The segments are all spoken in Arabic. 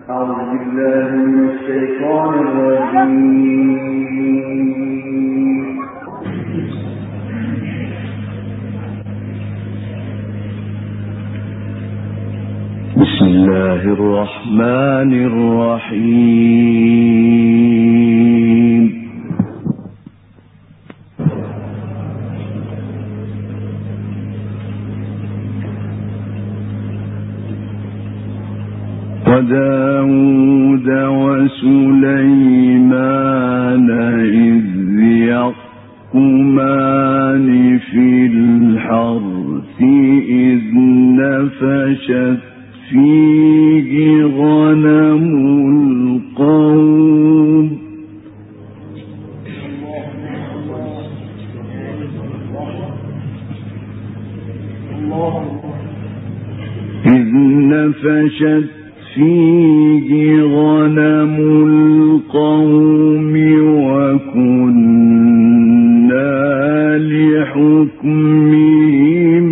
بسم الله الرحمن الرحيم. وداود وسليمان إذ يحكمان في الحرث إذ نفشت فيه غنم القوم إذ نفشت فيه غنم القوم وكنا لحكمهم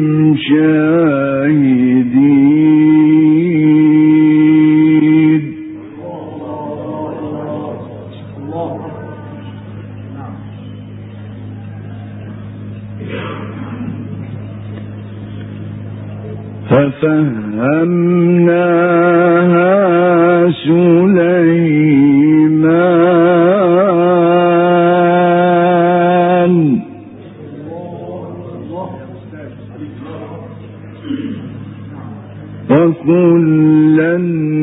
شاهدين. ففهمناها سليمان وكلا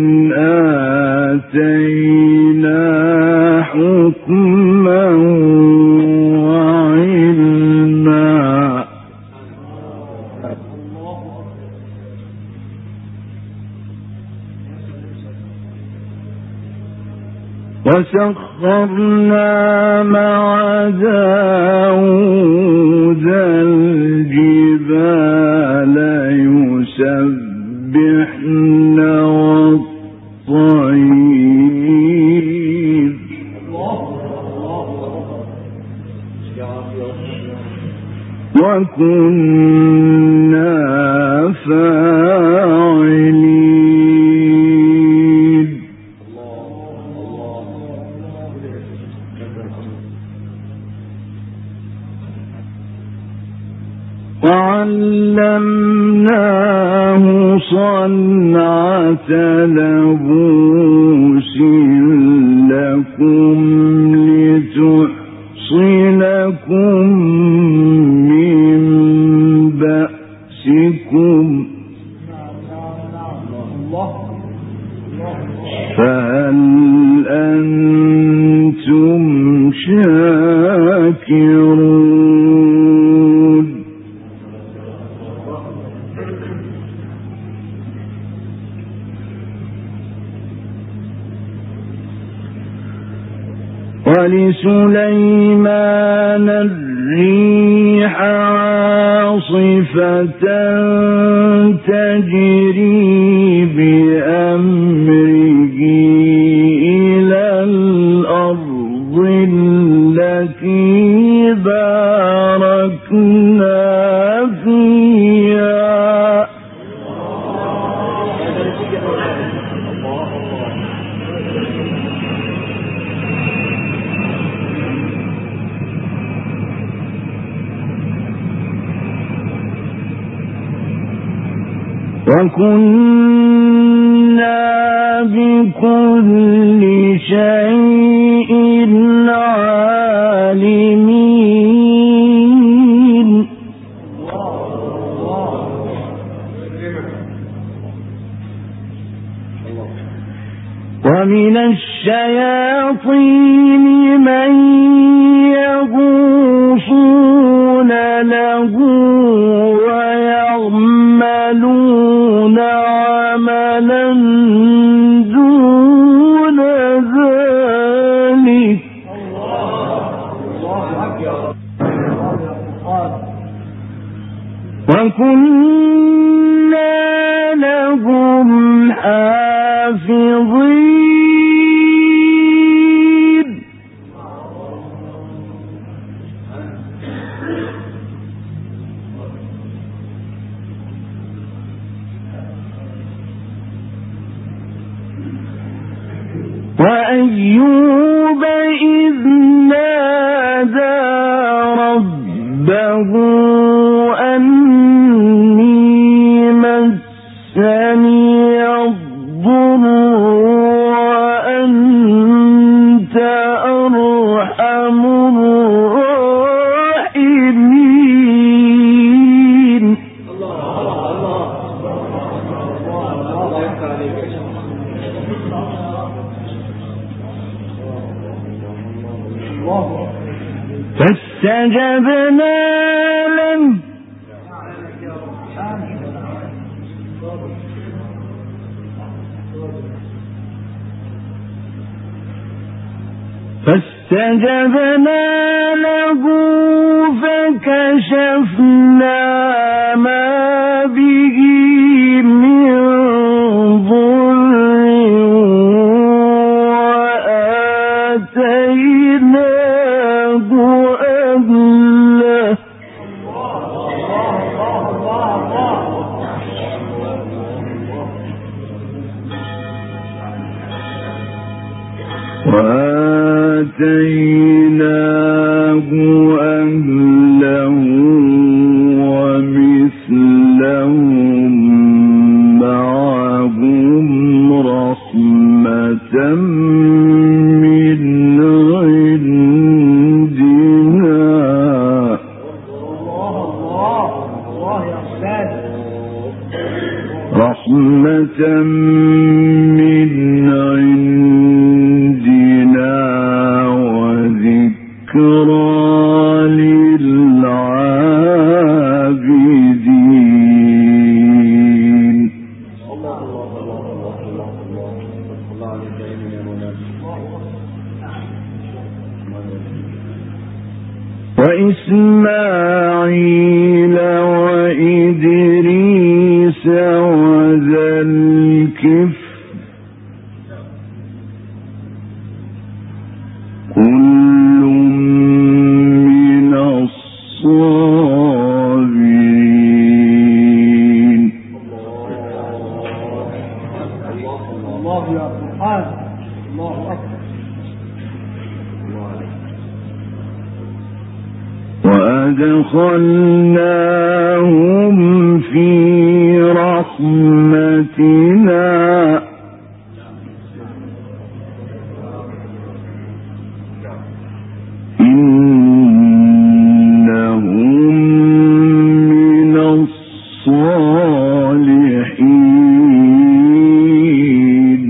آتينا حكما وعلما وسخرنا مع داود الجبال يسبحن والطير وكنا فاعلين. وعلمناه صنعة لبوس لكم لتحصنكم من بأسكم فهل أنتم شاكرون؟ ولسليمان الريح عاصفة تجري بأمره إلى الأرض التي باركنا فيها وكنا بكل شيء عالمين. ومن الشياطين من يغوصون له ويعملون عملا دون ذلك وكنا لهم حافظين. وأيوب إذ نادى ربه أني مسني الضر وأنت أرحم الراحمين. فاستجبنا له فكشفنا ما به من ضر وآتيناه أهله ومثلهم معهم رحمة من عندنا وذكرى للعابدين. وإسماعيل وإدريس وذا الكفل كل من الصابرين. الله يا سبحان الله أكبر. وأدخلناهم في رحمتنا إنهم من الصالحين.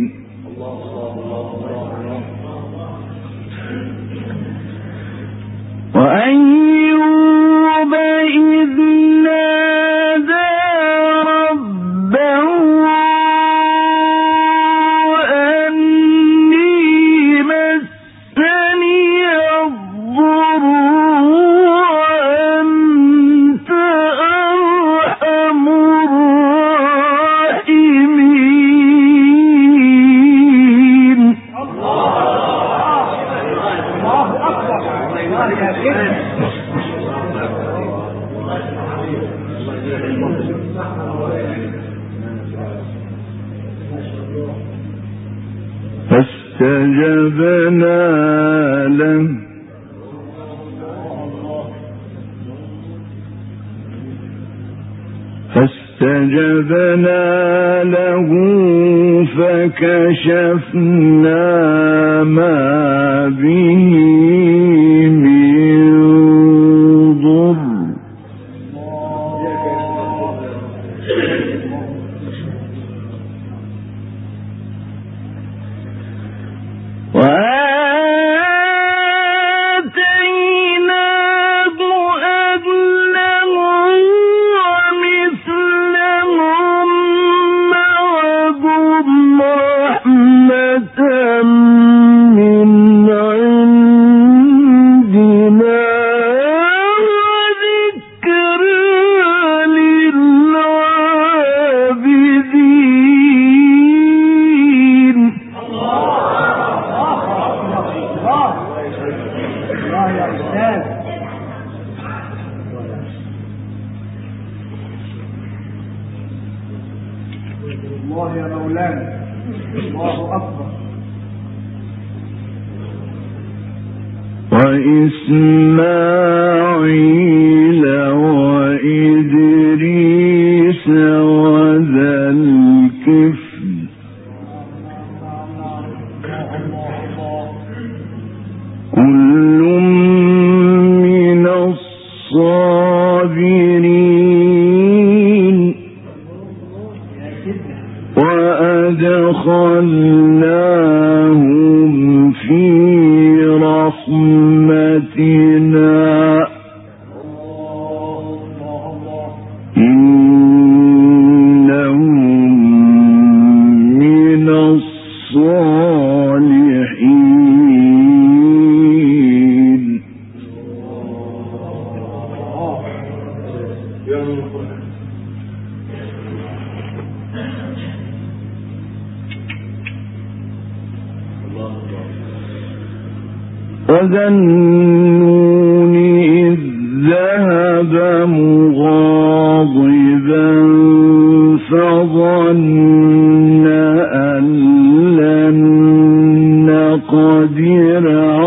وأيوب إذ نادى ربه أني مسني الضر وأنت أرحم الراحمين. فاستجبنا له فكشفنا ما به من ضر وآتيناه أهله ومثلهم معهم رحمة من عندنا وإسماعيل وإدريس وذا الكفل كل من الصابرين وأدخلناهم في رحمتنا إنهم من الصالحين. وذا النون إذ ذهب مغاضبا فظن أن لن نقدر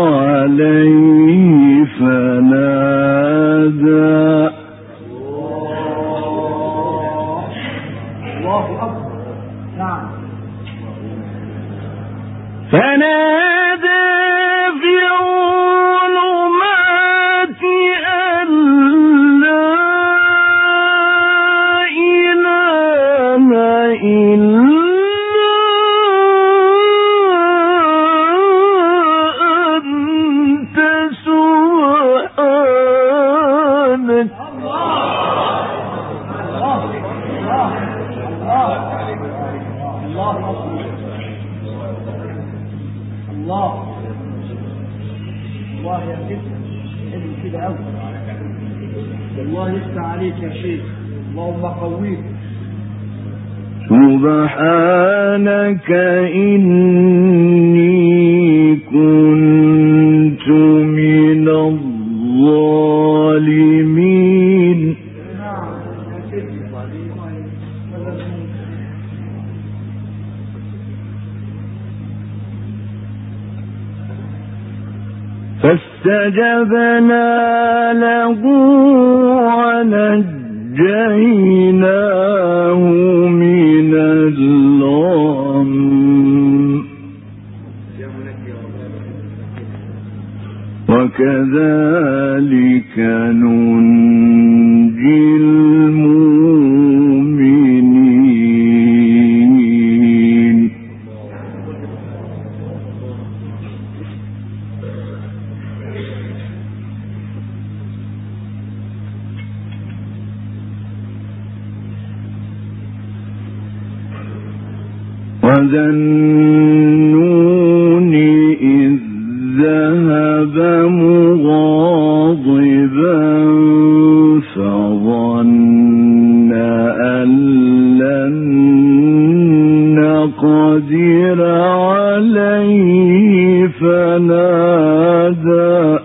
عليه فنادى في الظلمات أن لا إله إلا أنت سبحانك الله يهديك حلو كده قوي. الله يفتح عليك يا شيخ. اللهم قويك. سبحانك إني كنت من الظالمين. فاستجبنا له ونجيناه من الغم وكذلك ننجي المؤمنين. وذا النون إذ ذهب مغاضبا فظن أن لن نقدر عليه فنادى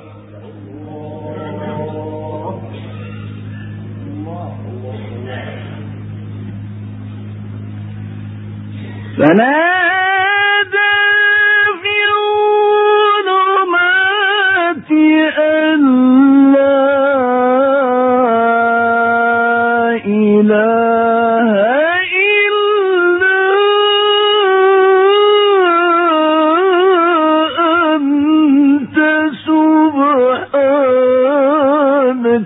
في الظلمات أن لا إله إلا أنت سبحانك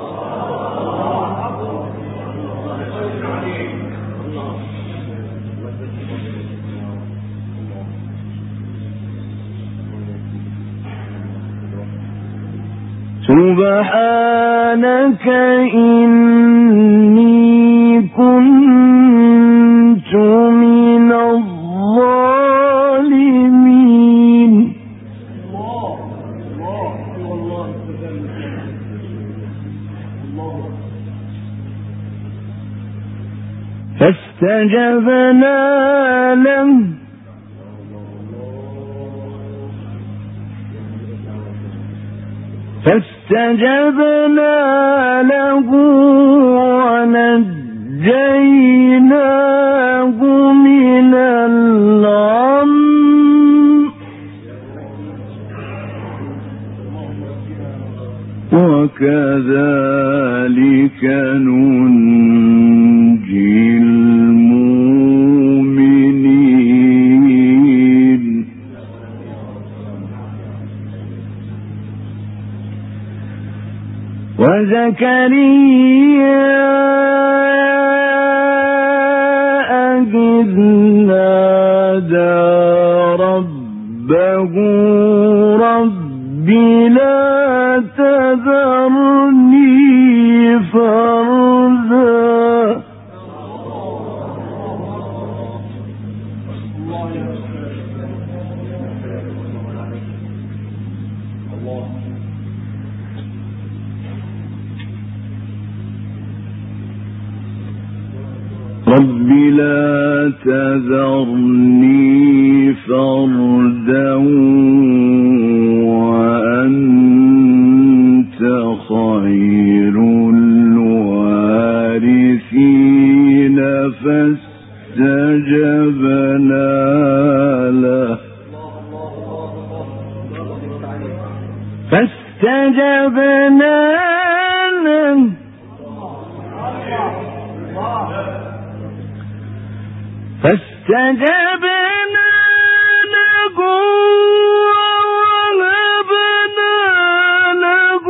سبحانك إني كنت من الظالمين. فاستجبنا له ونجيناه من الغم وكذلك ننجي المؤمنين وزكريا إذ نادى ربه رب لا تذرني فردا رب لا تذرني فردا وأنت خير الوارثين فاستجبنا له فاستجبنا له ووهبنا له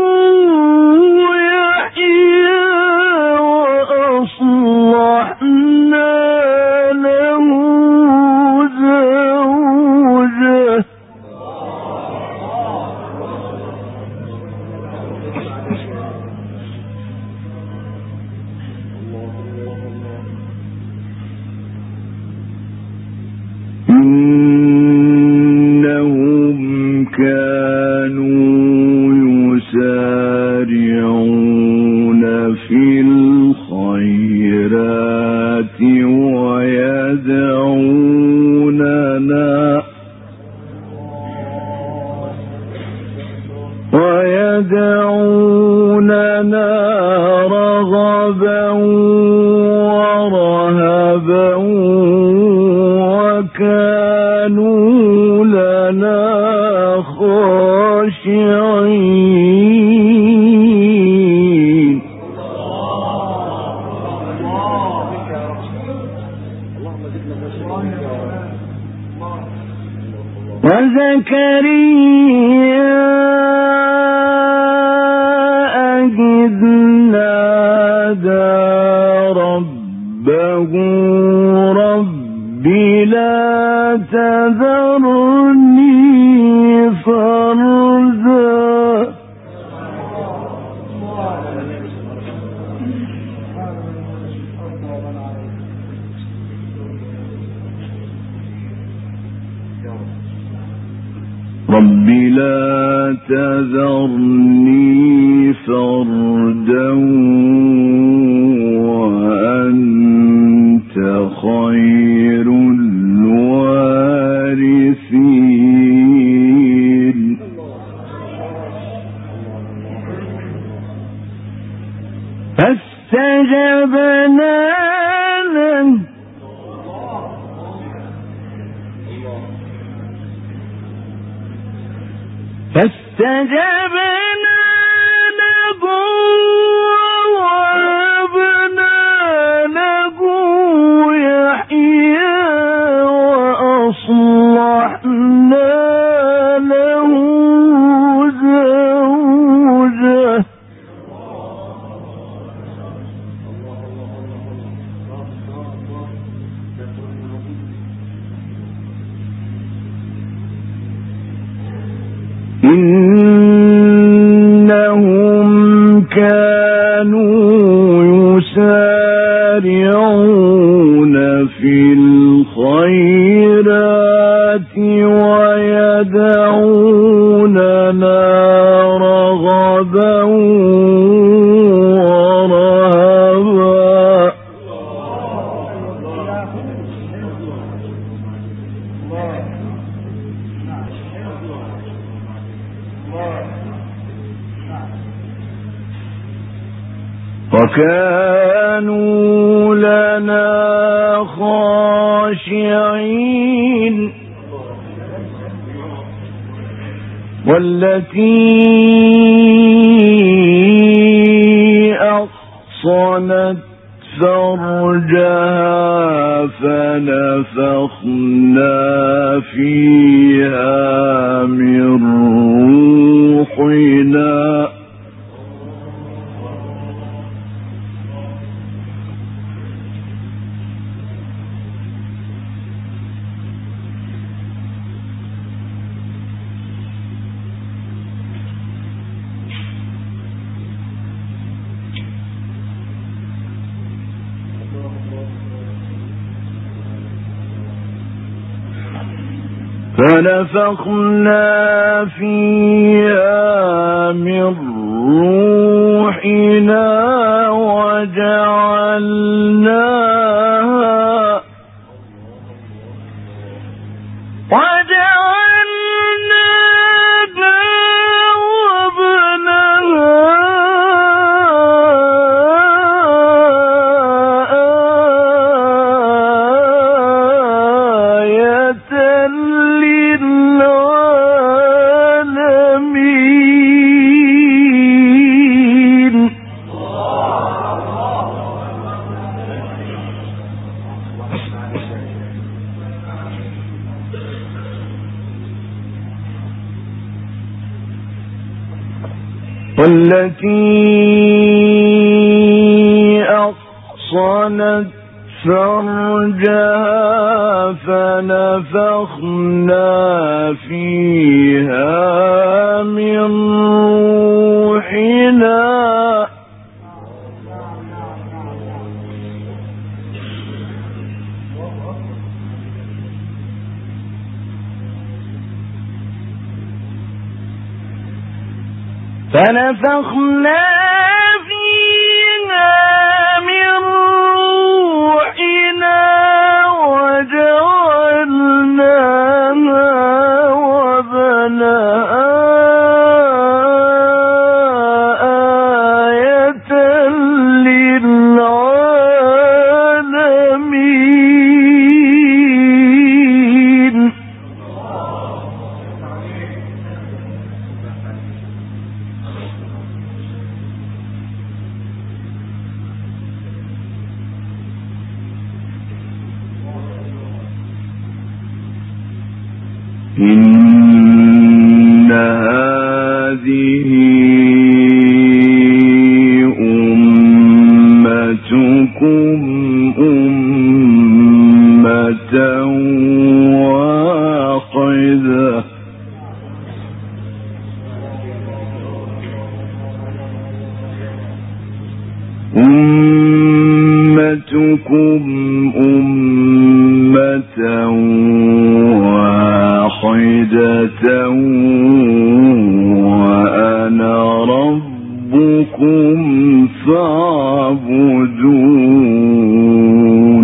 يحيى وأصلحنا له زوجه إنهم كانوا يسارعون في الخيرات ويدعوننا رغبا ورهبا وكانوا لنا خاشعين وزكريا إذ نادى ربه رب لا تذرني فردا رب لا تذرني فردا وأنت خير الوارثين فاستجبنا له ووهبنا له يحيى وأصلحنا له زوجه إنهم كانوا يسارعون في الخيرات ويدعوننا رغبا ورهبا وكانوا لنا خاشعين والتي فنفخنا فيها من روحنا من روحنا وجعلناها والتي أحصنت فرجها فنفخنا فيها من روحنا وجعلناها وبناها آية للعالمين. إن هذه أمتكم أمة واحدة وأنا ربكم فاعبدون.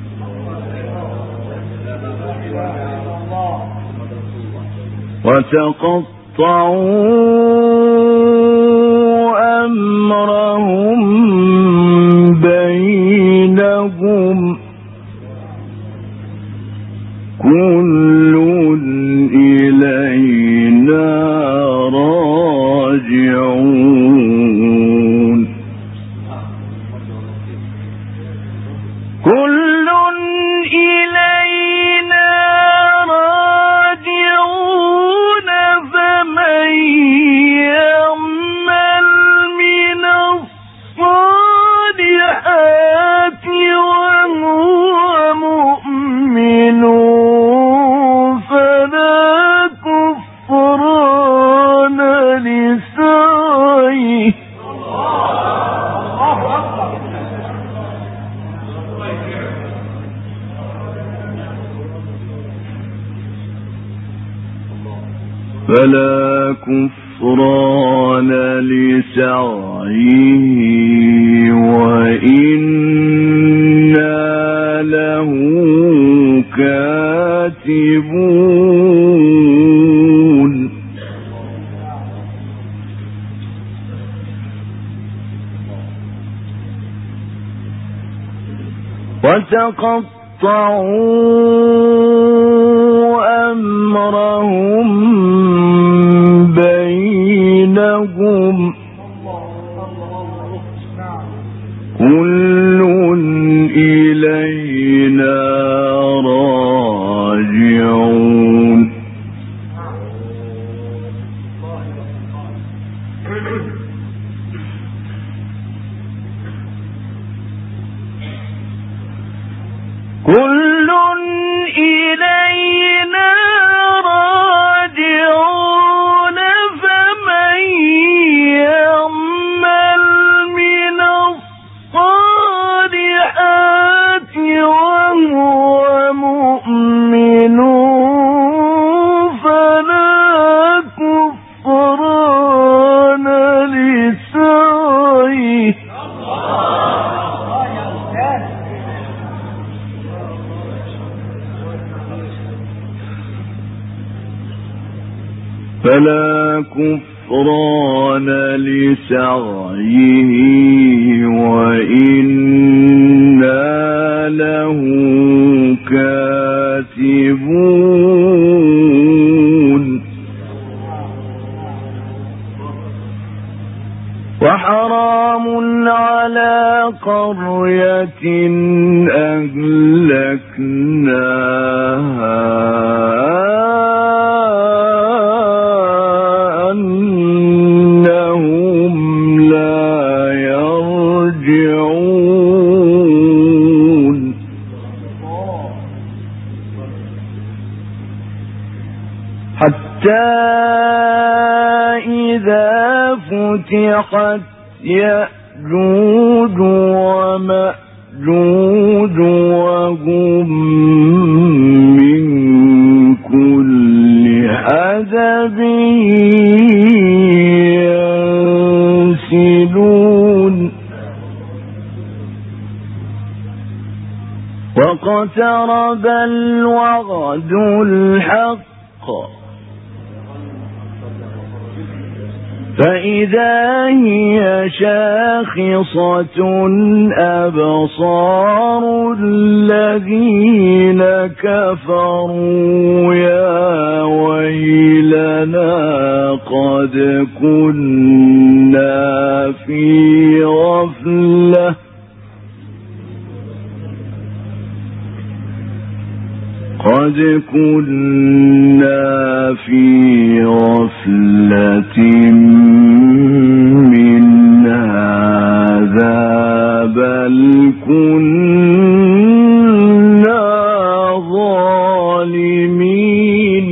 وتقطعوا أمرهم بينهم كل إلينا راجعون. كل إلينا راجعون فمن يعمل من الصالحات وهو مؤمن فلا كفران لسعيه وإنا له كاتبون. وتقطعوا أمرهم بينهم كل فلا كفران لسعيه وإنا له كاتبون وحرام على قرية أهلكناها أنهم لا يرجعون حتى إذا فتحت يأجوج ومأجوج وهم من كل حدب ينسلون واقترب الوعد الحق فإذا هي شاخصة أبصار الذين كفروا يا ويلنا قد كنا في غفلة من هذا بل كنا ظالمين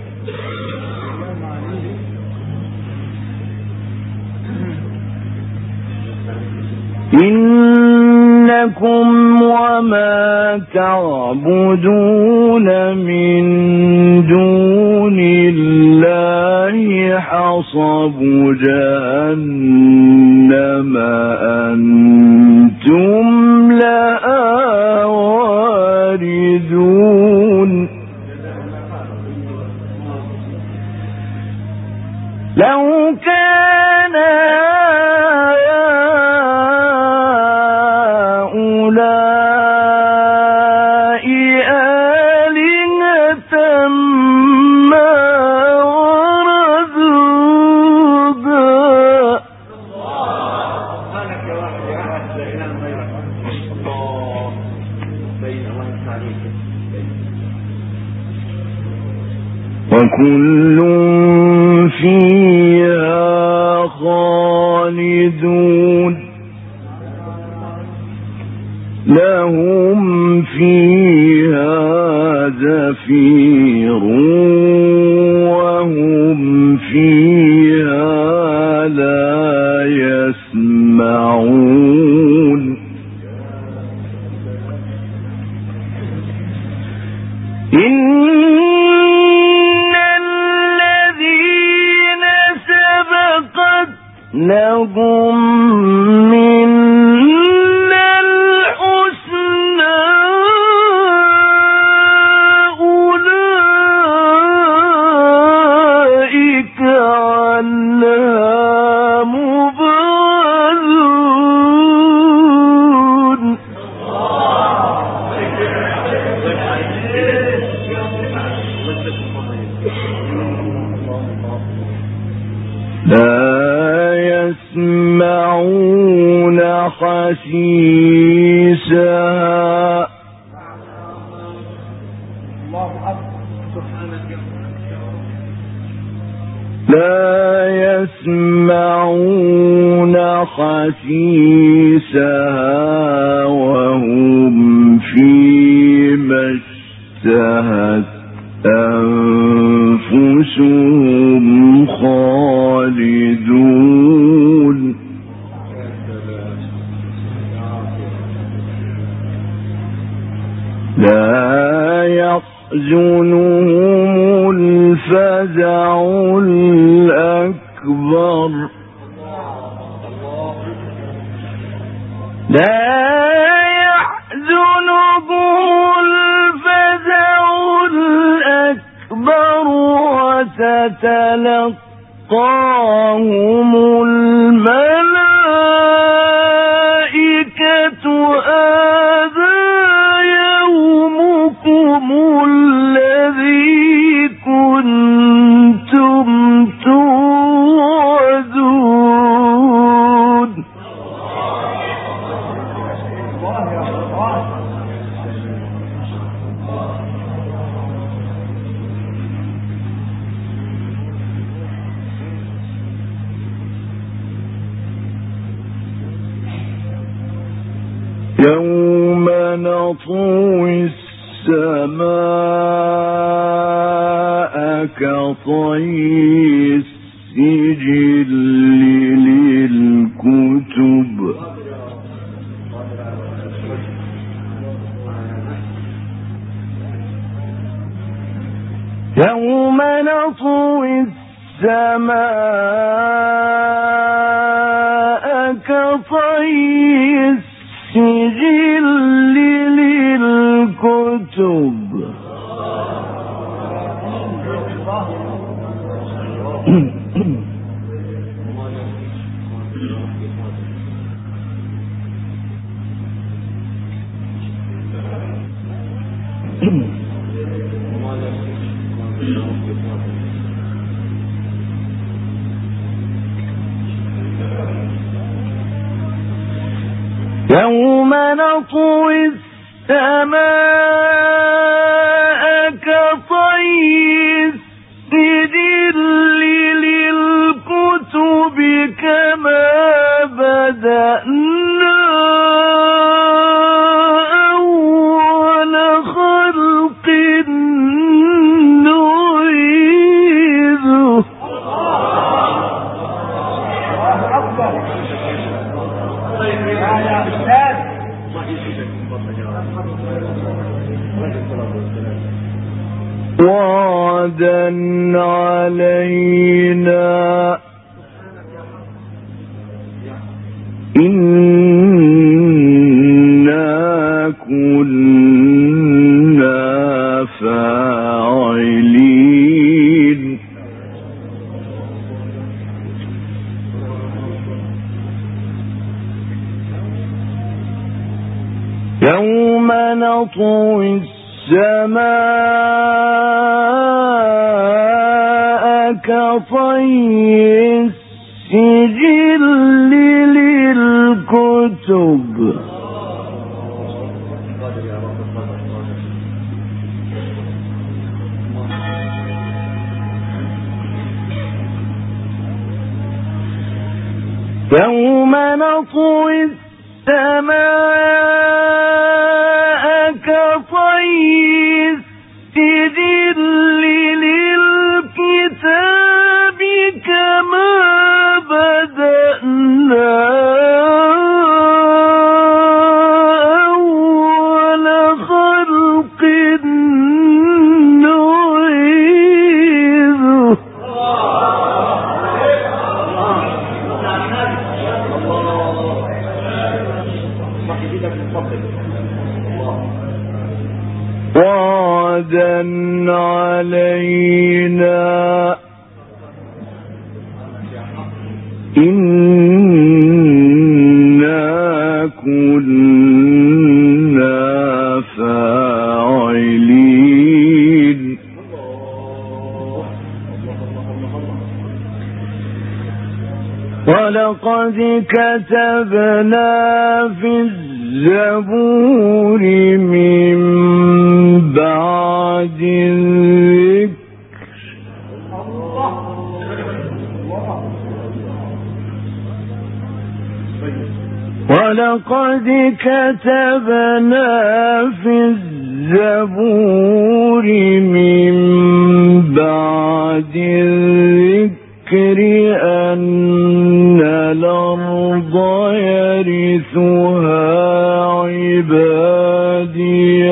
إنكم وما تعبدون من دون الله حصب جهنم أنتم لها واردون لو كان وكل فيها خالدون لهم فيها زفير وهم فيها لا يسمعون لهم منا الحسنى أولئك عنها مبعدون يسمعون حسيسها لا يسمعون حسيسها وهم فيما اشتهت أنفسهم خالدون لا يحزنهم الفزع الأكبر تتلقاهم الملائكة هذا يومكم الذي كنتم توعدون. يوم نطوي السماء كطي السجل للكتب يوم نطوي السماء كطي السجل للكتب يوم نطوي السماء كطي السجل للكتب كما بدأنا أول خلق نعيده. وعدا علينا إنا كنا فاعلين. يوم نطوي السماء كطي السجل للكتب يوم نطوي السماء كطي السجل للكتاب كما بدأنا أول خلق نعيده. وعدا علينا إنا كنا فاعلين. ولقد كتبنا في الزبور من بعد الذكر ولقد كتبنا في الزبور من بعد الذكر أن الأرض يرثها عبادي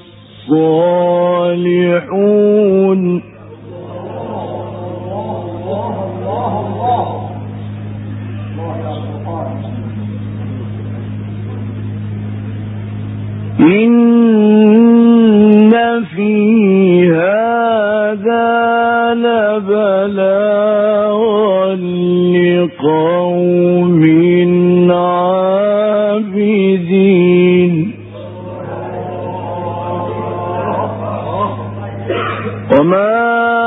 الصالحون. إن في هذا بلاغا لقوم عابدين وما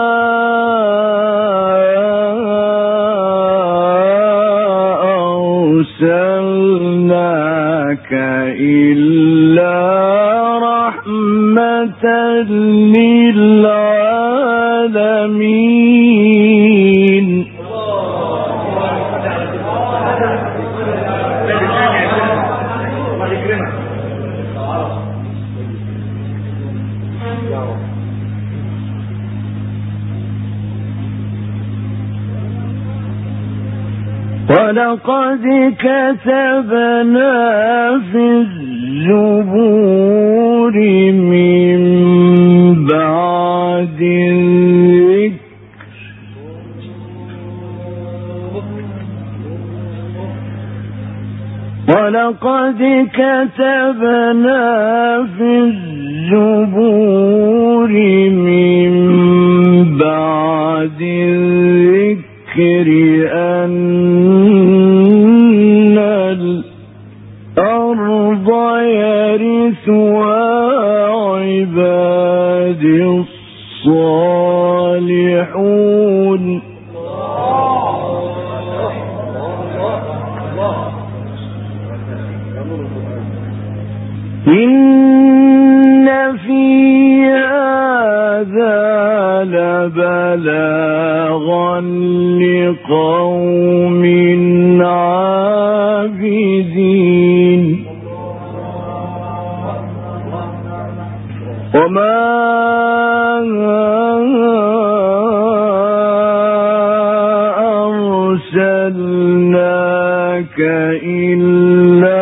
أرسلناك إلا رحمة للعالمين ولقد كتبنا في الزبور من بعد الذكر ولقد كتبنا في الزبور من بعد الذكر أن الأرض يرثها عبادي الصالحون إن في هذا لبلاغا لقوم عابدين وما أرسلناك إلا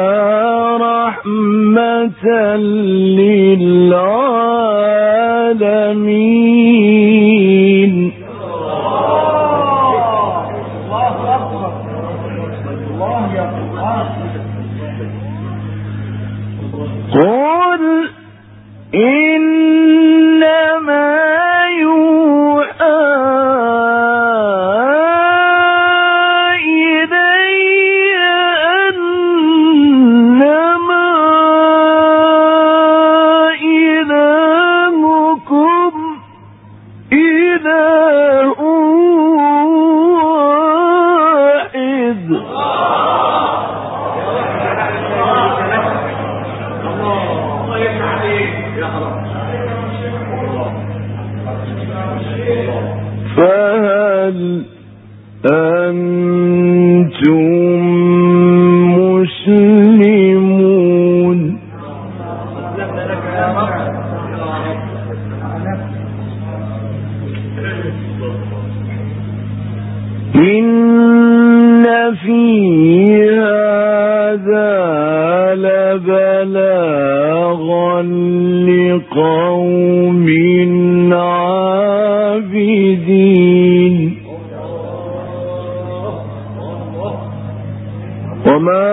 رحمة للعالمين قل إنما يوحى إلي أنما إلهكم إله واحد فهل أنتم مسلمون إن في هذا لبلاغا لقوم عابدين وما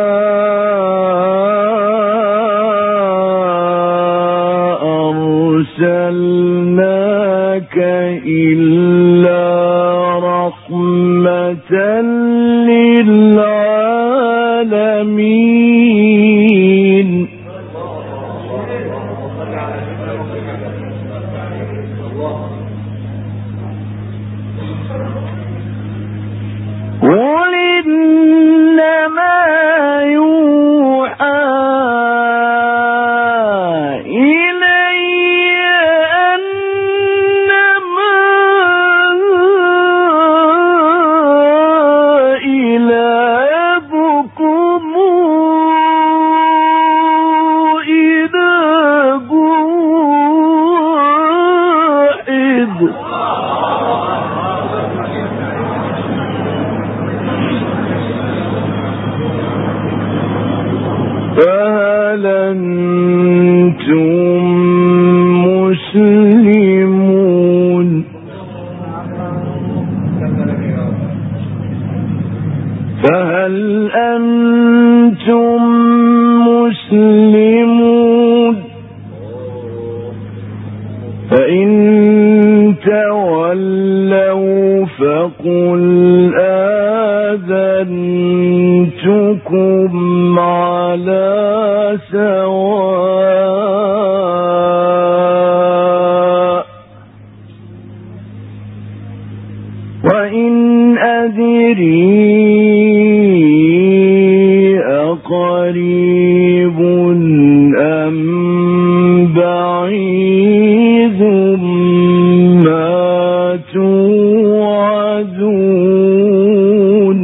أرسلناك إلا رحمة للعالمين قل إنما يوحى إلي أنما إلهكم إله واحد فهل أنتم مسلمون فهل أنتم مسلمون فإن تولوا فقل آذنتكم على سواء وإن أدري أقريب أم بعيد ما توعدون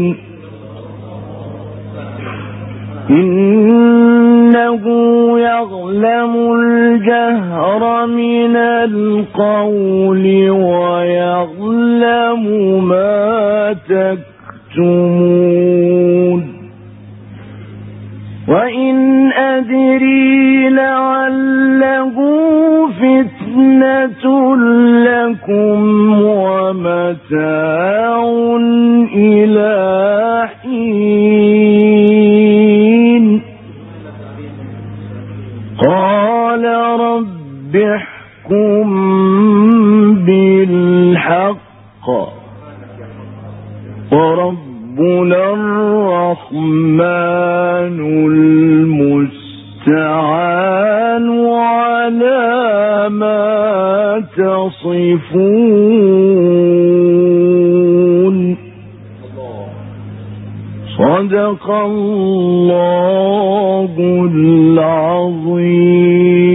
إنه يعلم الجهر من القول ويعلم ما تكتمون وإن أدري لعله فتنة لكم ومتاع إلى حين قال رب احكم بالحق وربنا الرحمن المستعان على ما تصفون صدق الله العظيم.